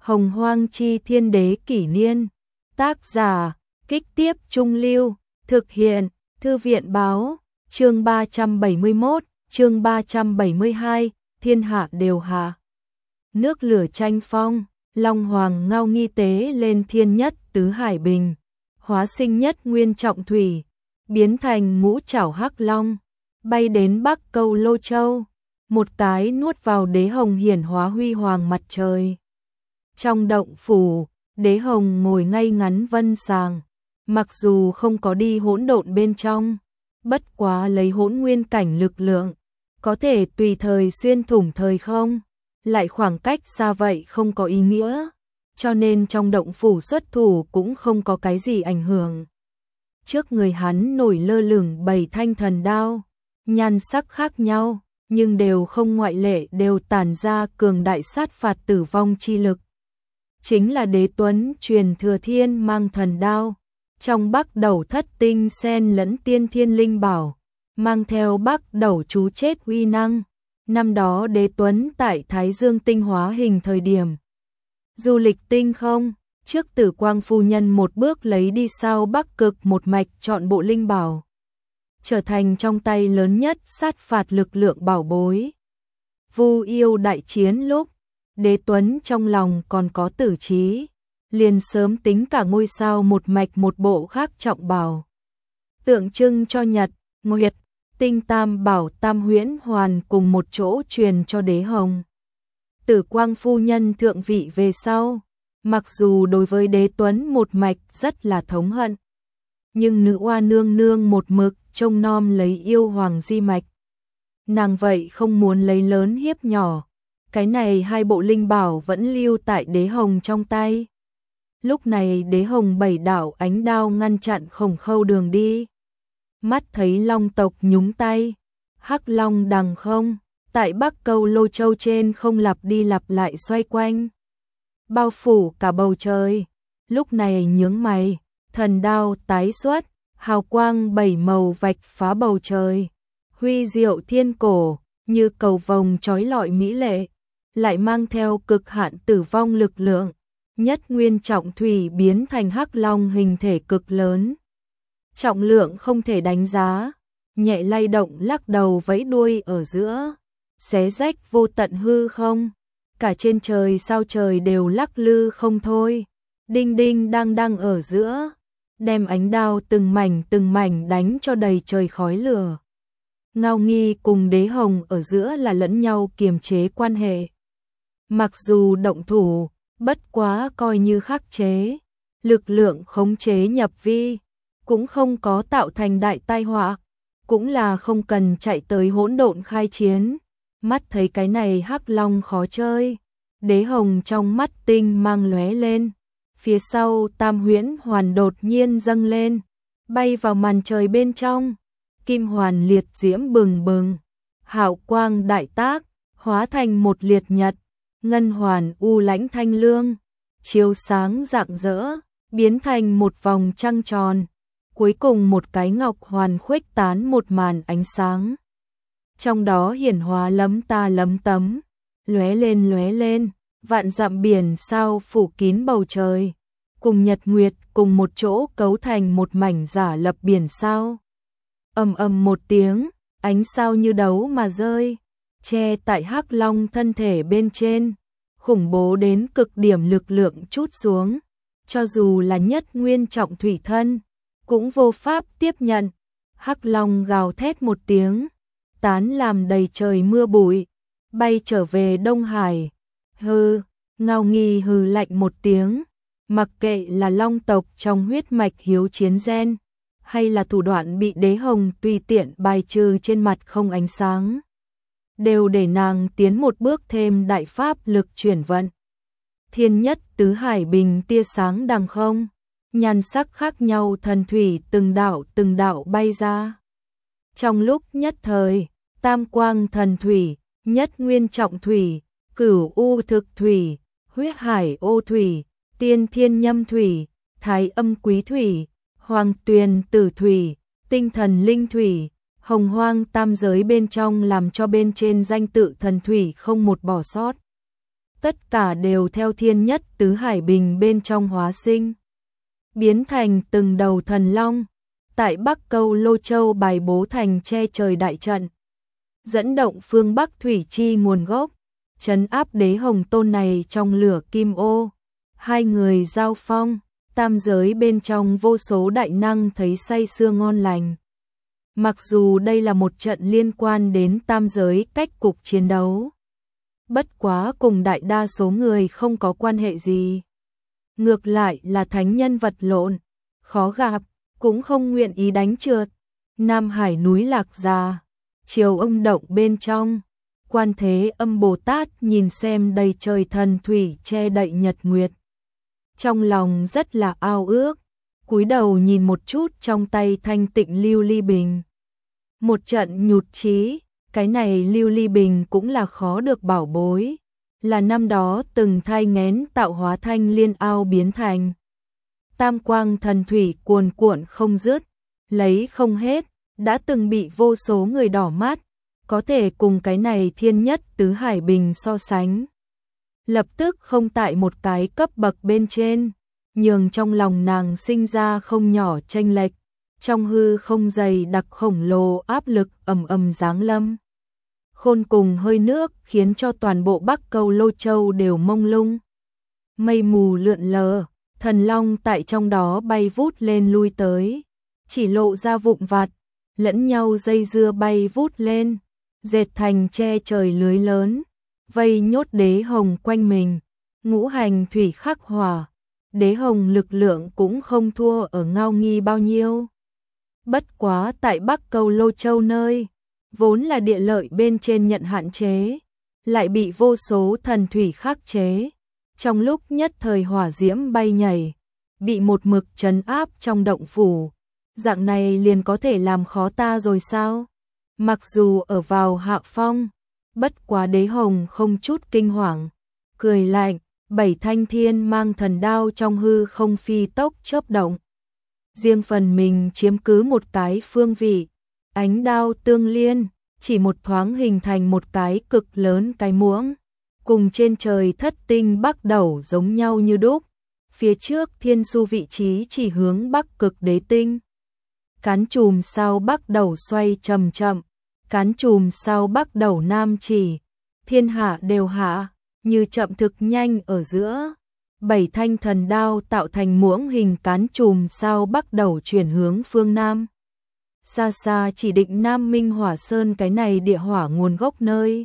Hồng Hoang Chi Thiên Đế Kỷ Niên. Tác giả, Kích Tiếp Trung Lưu. Thực hiện, Thư viện Báo. Chương 371, chương 372, thiên hạ đều hạ. Nước lửa tranh phong, Long Hoàng Ngao nghi tế lên thiên nhất tứ hải bình, hóa sinh nhất nguyên trọng thủy, biến thành ngũ trảo hắc long, bay đến Bắc Câu Lô Châu, một cái nuốt vào đế hồng hiển hóa huy hoàng mặt trời. Trong động phủ, đế hồng ngồi ngay ngắn vân sàng, mặc dù không có đi hỗn độn bên trong, bất quá lấy hỗn nguyên cảnh lực lượng, có thể tùy thời xuyên thủng thời không, lại khoảng cách xa vậy không có ý nghĩa, cho nên trong động phủ xuất thủ cũng không có cái gì ảnh hưởng. Trước người hắn nổi lơ lửng 7 thanh thần đao, nhan sắc khác nhau, nhưng đều không ngoại lệ đều tản ra cường đại sát phạt tử vong chi lực. Chính là Đế Tuấn truyền thừa thiên mang thần đao, trong Bắc Đầu Thất Tinh xen lẫn tiên thiên linh bảo, mang theo Bắc Đầu chú chết uy năng. Năm đó Đế Tuấn tại Thái Dương tinh hóa hình thời điểm du lịch tinh không, trước Tử Quang phu nhân một bước lấy đi sao Bắc Cực một mạch chọn bộ linh bảo, trở thành trong tay lớn nhất sát phạt lực lượng bảo bối. Vu yêu đại chiến lúc, Đế Tuấn trong lòng còn có tử trí, liền sớm tính cả ngôi sao một mạch một bộ khác trọng bảo, tượng trưng cho Nhật, Nguyệt, Tinh tam bảo tam huyễn hoàn cùng một chỗ truyền cho đế hồng. Tử Quang phu nhân thượng vị về sau, mặc dù đối với Đế Tuấn một mạch rất là thống hận, nhưng nữ oa nương nương một mực trông nom lấy yêu hoàng di mạch. Nàng vậy không muốn lấy lớn hiếp nhỏ, cái này hai bộ linh bảo vẫn lưu tại đế hồng trong tay. Lúc này đế hồng 7 đạo ánh đao ngăn chặn Khổng Khâu đường đi. Mắt thấy long tộc nhúng tay, hắc long đằng không, tại Bắc Câu Lô Châu trên không lặp đi lặp lại xoay quanh, bao phủ cả bầu trời. Lúc này nhướng mày, thần đao tái xuất, hào quang 7 màu vạch phá bầu trời, huy diệu thiên cổ, như cầu vồng chói lọi mỹ lệ, lại mang theo cực hạn tử vong lực lượng. Nhất nguyên trọng thủy biến thành hắc long hình thể cực lớn, trọng lượng không thể đánh giá, nhẹ lay động lắc đầu vẫy đuôi ở giữa, xé rách vô tận hư không, cả trên trời sao trời đều lắc lư không thôi, đinh đinh đang đang ở giữa, đem ánh đao từng mảnh đánh cho đầy trời khói lửa. Ngao nghi cùng đế hồng ở giữa là lẫn nhau kiềm chế quan hệ, mặc dù động thủ, bất quá coi như khắc chế, lực lượng khống chế nhập vi, cũng không có tạo thành đại tai họa, cũng là không cần chạy tới hỗn độn khai chiến. Mắt thấy cái này hắc long khó chơi, đế hồng trong mắt tinh mang lóe lên, phía sau tam huyễn hoàn đột nhiên dâng lên, bay vào màn trời bên trong, kim hoàn liệt diễm bừng bừng, hào quang đại tác, hóa thành một liệt nhật, ngân hoàn u lãnh thanh lương, chiếu sáng rạng rỡ, biến thành một vòng trăng tròn, cuối cùng một cái ngọc hoàn khuếch tán một màn ánh sáng. Trong đó hiển hóa lấm ta lấm tấm, lóe lên, vạn dặm biển sao phủ kín bầu trời, cùng nhật nguyệt cùng một chỗ cấu thành một mảnh giả lập biển sao. Ầm ầm một tiếng, ánh sao như đấu mà rơi, che tại hắc long thân thể bên trên, khủng bố đến cực điểm lực lượng trút xuống, cho dù là nhất nguyên trọng thủy thân, cũng vô pháp tiếp nhận. Hắc long gào thét một tiếng, tán làm đầy trời mưa bụi, bay trở về Đông Hải. Hừ, Ngao nghi hừ lạnh một tiếng, mặc kệ là long tộc trong huyết mạch hiếu chiến gen, hay là thủ đoạn bị đế hồng tùy tiện bài trừ trên mặt không ánh sáng, đều để nàng tiến một bước thêm đại pháp lực chuyển vận. Thiên nhất tứ hải bình tia sáng đằng không, nhan sắc khác nhau thần thủy từng đạo bay ra. Trong lúc nhất thời, tam quang thần thủy, nhất nguyên trọng thủy, cửu u thực thủy, huyết hải ô thủy, tiên thiên nhâm thủy, thái âm quý thủy, hoàng tuyền tử thủy, tinh thần linh thủy, hồng hoang tam giới bên trong làm cho bên trên danh tự thần thủy không một bỏ sót. tất cả đều theo thiên nhất tứ hải bình bên trong hóa sinh, biến thành từng đầu thần long, tại Bắc Câu Lô Châu bài bố thành che trời đại trận, dẫn động phương Bắc thủy chi nguồn gốc, trấn áp Đế Hồng Tôn này trong lửa kim ô. Hai người giao phong, tam giới bên trong vô số đại năng thấy say sưa ngon lành. Mặc dù đây là một trận liên quan đến tam giới cách cục chiến đấu, bất quá cùng đại đa số người không có quan hệ gì. Ngược lại là thánh nhân vật lộn, khó gặp, cũng không nguyện ý đánh trượt. Nam Hải núi Lạc Già, chiều ông động bên trong, Quan Thế Âm Bồ Tát nhìn xem đầy trời thần thủy che đậy nhật nguyệt. Trong lòng rất là ao ước, cúi đầu nhìn một chút trong tay thanh tịnh lưu ly bình. Một trận nhụt chí, cái này lưu ly bình cũng là khó được bảo bối, là năm đó từng thai nghén tạo hóa thanh liên ao biến thành. Tam quang thần thủy cuồn cuộn không dứt, lấy không hết, đã từng bị vô số người đỏ mắt, có thể cùng cái này thiên nhất tứ hải bình so sánh. Lập tức không tại một cái cấp bậc bên trên, nhường trong lòng nàng sinh ra không nhỏ chênh lệch, trong hư không dày đặc khổng lồ áp lực ầm ầm giáng lâm. Khôn cùng hơi nước khiến cho toàn bộ Bắc Câu Lô Châu đều mông lung. Mây mù lượn lờ, thần long tại trong đó bay vút lên lui tới, chỉ lộ ra vụn vặt, lẫn nhau dây dưa bay vút lên, dệt thành che trời lưới lớn, vây nhốt Đế Hồng quanh mình, ngũ hành thủy khắc hỏa, Đế Hồng lực lượng cũng không thua ở Ngao Nghi bao nhiêu. Bất quá tại Bắc Câu Lô Châu nơi, vốn là địa lợi bên trên nhận hạn chế, lại bị vô số thần thủy khắc chế, trong lúc nhất thời hỏa diễm bay nhảy, bị một mực trấn áp trong động phủ, dạng này liền có thể làm khó ta rồi sao? Mặc dù ở vào hạ phong, bất quá Đế Hồng không chút kinh hoàng, cười lạnh, bảy thanh thiên mang thần đao trong hư không phi tốc chớp động. Riêng phần mình chiếm cứ một cái phương vị, ánh đao tương liên, chỉ một thoáng hình thành một cái cực lớn cái muỗng, cùng trên trời thất tinh bắc đẩu giống nhau như đúc. Phía trước thiên su vị trí chỉ hướng bắc cực đế tinh. Cán chùm sao bắc đẩu xoay chậm chậm, cán chùm sao bắc đẩu nam chỉ, thiên hạ đều hạ, như chậm thực nhanh ở giữa. Bảy thanh thần đao tạo thành muỗng hình cán chùm sao bắc đẩu chuyển hướng phương Nam. Xa xa chỉ định Nam Minh Hỏa Sơn cái này địa hỏa nguồn gốc nơi.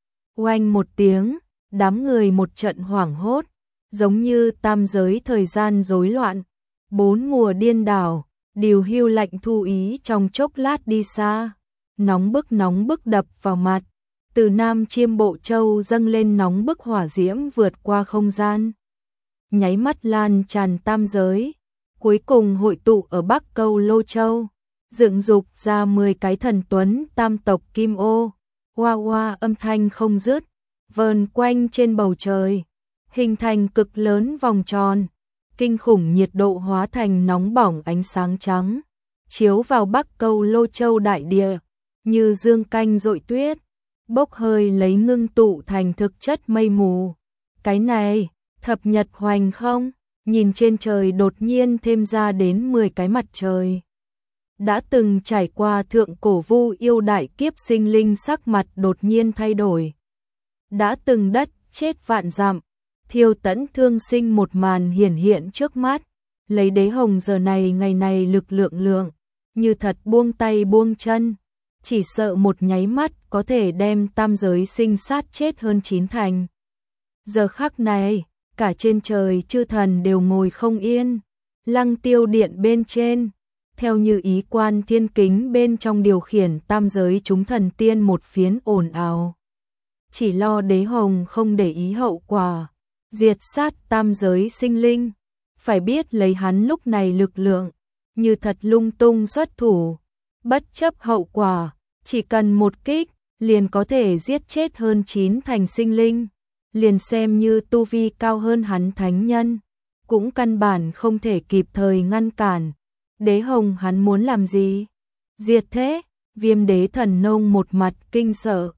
Oanh một tiếng, đám người một trận hoảng hốt, giống như tam giới thời gian rối loạn, bốn mùa điên đảo, điều hưu lạnh thu ý trong chốc lát đi xa, nóng bức đập vào mặt, từ Nam Chiêm Bộ Châu dâng lên nóng bức hỏa diễm vượt qua không gian, nháy mắt lan tràn tam giới, cuối cùng hội tụ ở Bắc Câu Lô Châu, dựng dục ra 10 cái thần tuấn tam tộc kim ô, hoa hoa âm thanh không dứt, vờn quanh trên bầu trời, hình thành cực lớn vòng tròn, kinh khủng nhiệt độ hóa thành nóng bỏng ánh sáng trắng, chiếu vào Bắc Câu Lô Châu đại địa, như dương canh dội tuyết, bốc hơi lấy ngưng tụ thành thực chất mây mù. Cái này, thập nhật hoành không, nhìn trên trời đột nhiên thêm ra đến 10 cái mặt trời. Đã từng trải qua thượng cổ vu yêu đại kiếp sinh linh sắc mặt đột nhiên thay đổi. Đã từng đất chết vạn dặm, thiêu tẫn thương sinh một màn hiển hiện trước mắt, lấy Đế Hồng giờ này ngày này lực lượng như thật buông tay buông chân, chỉ sợ một nháy mắt có thể đem tam giới sinh sát chết hơn 9 thành. Giờ khắc này, cả trên trời chư thần đều ngồi không yên, Lăng Tiêu điện bên trên, theo như ý Quan Thiên Kính bên trong điều khiển tam giới chúng thần tiên một phiến ồn ào. Chỉ lo Đế Hồng không để ý hậu quả, diệt sát tam giới sinh linh, phải biết lấy hắn lúc này lực lượng, như thật lung tung xuất thủ, bất chấp hậu quả, chỉ cần một kích, liền có thể giết chết hơn 9 thành sinh linh, liền xem như tu vi cao hơn hắn thánh nhân, cũng căn bản không thể kịp thời ngăn cản. Đế Hồng hắn muốn làm gì? Diệt thế, Viêm Đế Thần Nông một mặt kinh sợ,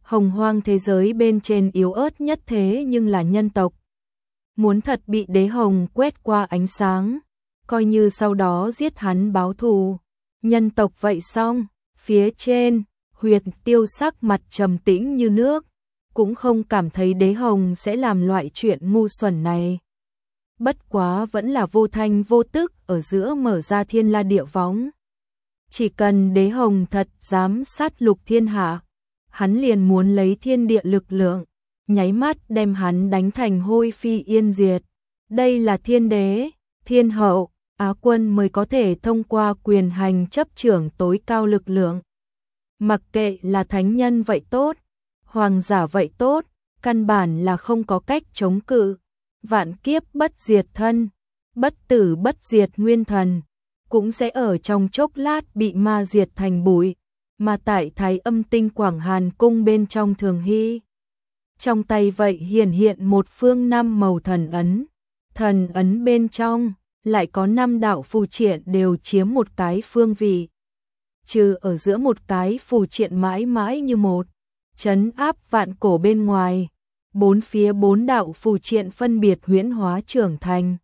Hồng hoang thế giới bên trên yếu ớt nhất thế nhưng là nhân tộc. Muốn thật bị đế hồng quét qua ánh sáng, coi như sau đó giết hắn báo thù, nhân tộc vậy xong. Phía trên, Huyệt Tiêu sắc mặt trầm tĩnh như nước, cũng không cảm thấy đế hồng sẽ làm loại chuyện ngu xuẩn này. Bất quá vẫn là vô thanh vô tức ở giữa mở ra thiên la địa võng. Chỉ cần đế hồng thật dám sát lục thiên hạ, hắn liền muốn lấy thiên địa lực lượng, nháy mắt đem hắn đánh thành hôi phi yên diệt. Đây là thiên đế, thiên hậu, Á Quân mới có thể thông qua quyền hành chấp trưởng tối cao lực lượng. Mặc kệ là thánh nhân vậy tốt, hoàng giả vậy tốt, căn bản là không có cách chống cự. Vạn kiếp bất diệt thân, bất tử bất diệt nguyên thần, cũng sẽ ở trong chốc lát bị ma diệt thành bụi. Mà tại Thái Âm Tinh Quảng Hàn cung bên trong Thường Hy, trong tay vậy hiện một phương 5 màu thần ấn bên trong lại có 5 đạo phù triện đều chiếm một cái phương vị. Trừ ở giữa một cái phù triện mãi mãi như một, trấn áp vạn cổ bên ngoài, bốn phía 4 đạo phù triện phân biệt huyễn hóa trưởng thành.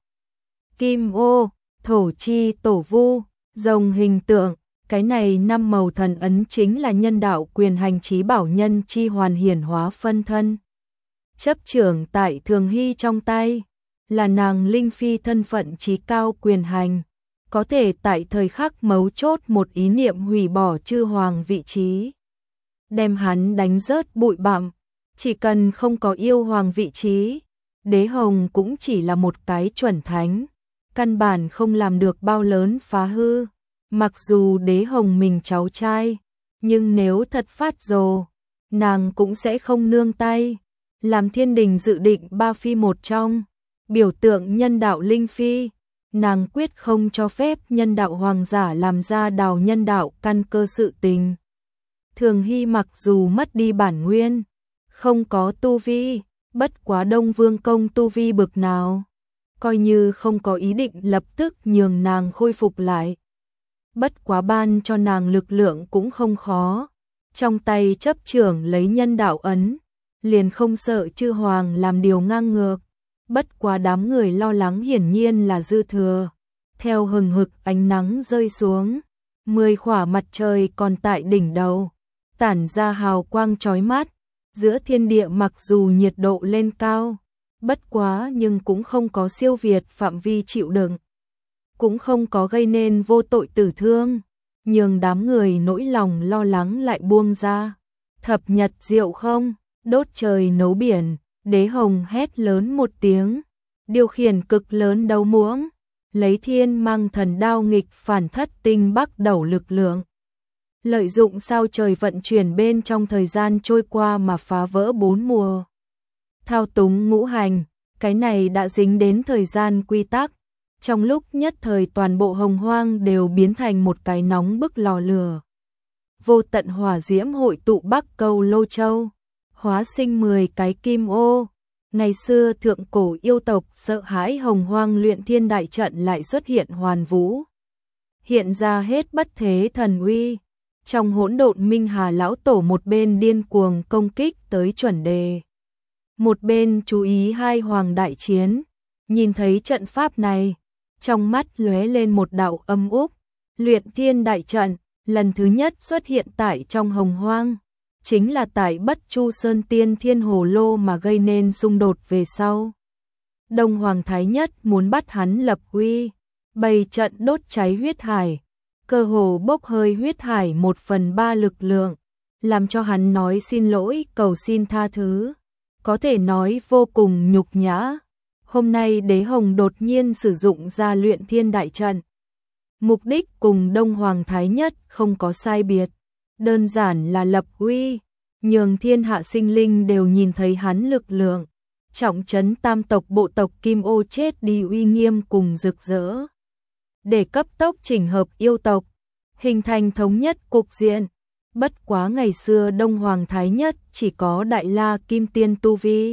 Kim ô, thổ chi tổ vu, rồng hình tượng, cái này 5 màu thần ấn chính là nhân đạo quyền hành trí bảo nhân chi hoàn hiển hóa phân thân. Chấp trưởng tại Thường Hy trong tay, là nàng linh phi thân phận trí cao quyền hành, có thể tại thời khắc mấu chốt một ý niệm hủy bỏ chư hoàng vị trí, đem hắn đánh rớt bụi bặm. Chỉ cần không có yêu hoàng vị trí, đế hồng cũng chỉ là một cái chuẩn thánh, căn bản không làm được bao lớn phá hư. Mặc dù đế hồng mình cháu trai, nhưng nếu thật phát rồ, nàng cũng sẽ không nương tay. Làm thiên đình dự định 3 phi một trong, biểu tượng nhân đạo linh phi, nàng quyết không cho phép nhân đạo hoàng giả làm ra đào nhân đạo căn cơ sự tình. Thường Hy mặc dù mất đi bản nguyên, không có tu vi, bất quá Đông Vương công tu vi bực nào, coi như không có ý định lập tức nhường nàng khôi phục lại. Bất quá ban cho nàng lực lượng cũng không khó, trong tay chấp trưởng lấy nhân đạo ấn, liền không sợ chư hoàng làm điều ngang ngược. Bất quá đám người lo lắng hiển nhiên là dư thừa. Theo hừng hực ánh nắng rơi xuống, 10 khỏa mặt trời còn tại đỉnh đầu, tản ra hào quang chói mắt. Giữa thiên địa mặc dù nhiệt độ lên cao, bất quá nhưng cũng không có siêu việt phạm vi chịu đựng, cũng không có gây nên vô tội tử thương, nhường đám người nỗi lòng lo lắng lại buông ra. Thập nhật diệu không, đốt trời nấu biển, đế hồng hét lớn một tiếng, điều khiển cực lớn đấu muỗng, lấy thiên mang thần đao nghịch phản thất tinh bắc đầu lực lượng. Lợi dụng sao trời vận chuyển bên trong thời gian trôi qua mà phá vỡ 4 mùa. Thao túng ngũ hành, cái này đã dính đến thời gian quy tắc. Trong lúc nhất thời toàn bộ hồng hoang đều biến thành một cái nóng bức lò lửa. Vô tận hỏa diễm hội tụ Bắc Câu Lô Châu, hóa sinh 10 cái kim ô. Ngày xưa thượng cổ yêu tộc sợ hãi hồng hoang luyện thiên đại trận lại xuất hiện hoàn vũ. Hiện ra hết bất thế thần uy. Trong hỗn độn Minh Hà lão tổ một bên điên cuồng công kích tới chuẩn đề, một bên chú ý hai hoàng đại chiến. Nhìn thấy trận pháp này, trong mắt lóe lên một đạo âm úc. Luyện thiên đại trận lần thứ nhất xuất hiện tại trong hồng hoang, chính là tại Bất Chu Sơn Tiên Thiên Hồ Lô mà gây nên xung đột về sau. Đông Hoàng Thái Nhất muốn bắt hắn lập uy, bày trận đốt cháy huyết hải, cơ hồ bốc hơi huyết hải 1/3 lực lượng, làm cho hắn nói xin lỗi cầu xin tha thứ, có thể nói vô cùng nhục nhã. Hôm nay đế hồng đột nhiên sử dụng ra luyện thiên đại trận, mục đích cùng Đông Hoàng Thái Nhất không có sai biệt, đơn giản là lập uy, nhường thiên hạ sinh linh đều nhìn thấy hắn lực lượng, trọng trấn tam tộc bộ tộc Kim Ô chết đi uy nghiêm cùng rực rỡ, để cấp tốc chỉnh hợp yêu tộc, hình thành thống nhất cục diện. Bất quá ngày xưa Đông Hoàng Thái Nhất chỉ có Đại La Kim Tiên tu vi,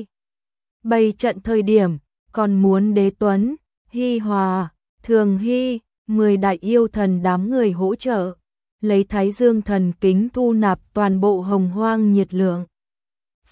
bày trận thời điểm còn muốn Đế Tuấn, Hy Hòa, Thường Hy, 10 đại yêu thần đám người hỗ trợ, lấy Thái Dương thần kính thu nạp toàn bộ hồng hoang nhiệt lượng.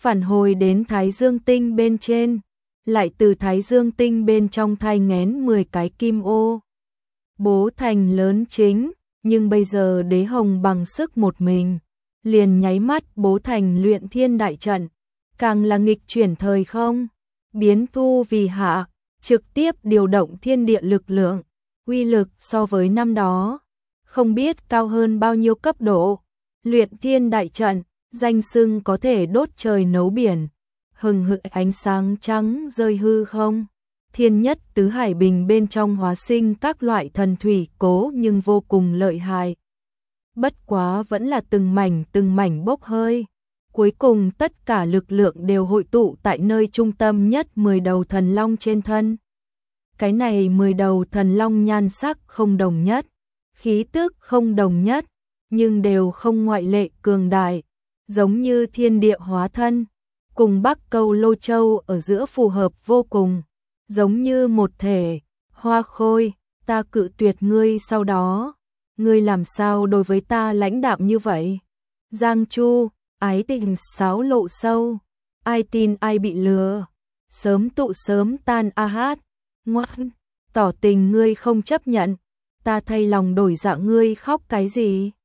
phản hồi đến Thái Dương tinh bên trên, lại từ Thái Dương tinh bên trong thai nghén 10 cái kim ô. Bố thành lớn chính, nhưng bây giờ Đế Hồng bằng sức một mình, liền nháy mắt bố thành luyện thiên đại trận, càng là nghịch chuyển thời không, biến thu vì hạ, trực tiếp điều động thiên địa lực lượng, uy lực so với năm đó, không biết cao hơn bao nhiêu cấp độ. Luyện thiên đại trận, danh xưng có thể đốt trời nấu biển, hừng hực ánh sáng trắng rơi hư không. Thiên nhất tứ hải bình bên trong hóa sinh các loại thần thủy cố nhưng vô cùng lợi hại. Bất quá vẫn là từng mảnh bốc hơi. Cuối cùng tất cả lực lượng đều hội tụ tại nơi trung tâm nhất 10 đầu thần long trên thân. Cái này 10 đầu thần long nhan sắc không đồng nhất, khí tức không đồng nhất, nhưng đều không ngoại lệ cường đại, giống như thiên địa hóa thân, cùng Bắc Câu Lô Châu ở giữa phù hợp vô cùng, giống như một thể. Hoa Khôi, ta cự tuyệt ngươi sau đó, ngươi làm sao đối với ta lãnh đạm như vậy? Giang Chu, ái tình xáo lộ sâu, ai tin ai bị lừa, sớm tụ sớm tan a hát, ngoan, tỏ tình ngươi không chấp nhận, ta thay lòng đổi dạ ngươi khóc cái gì?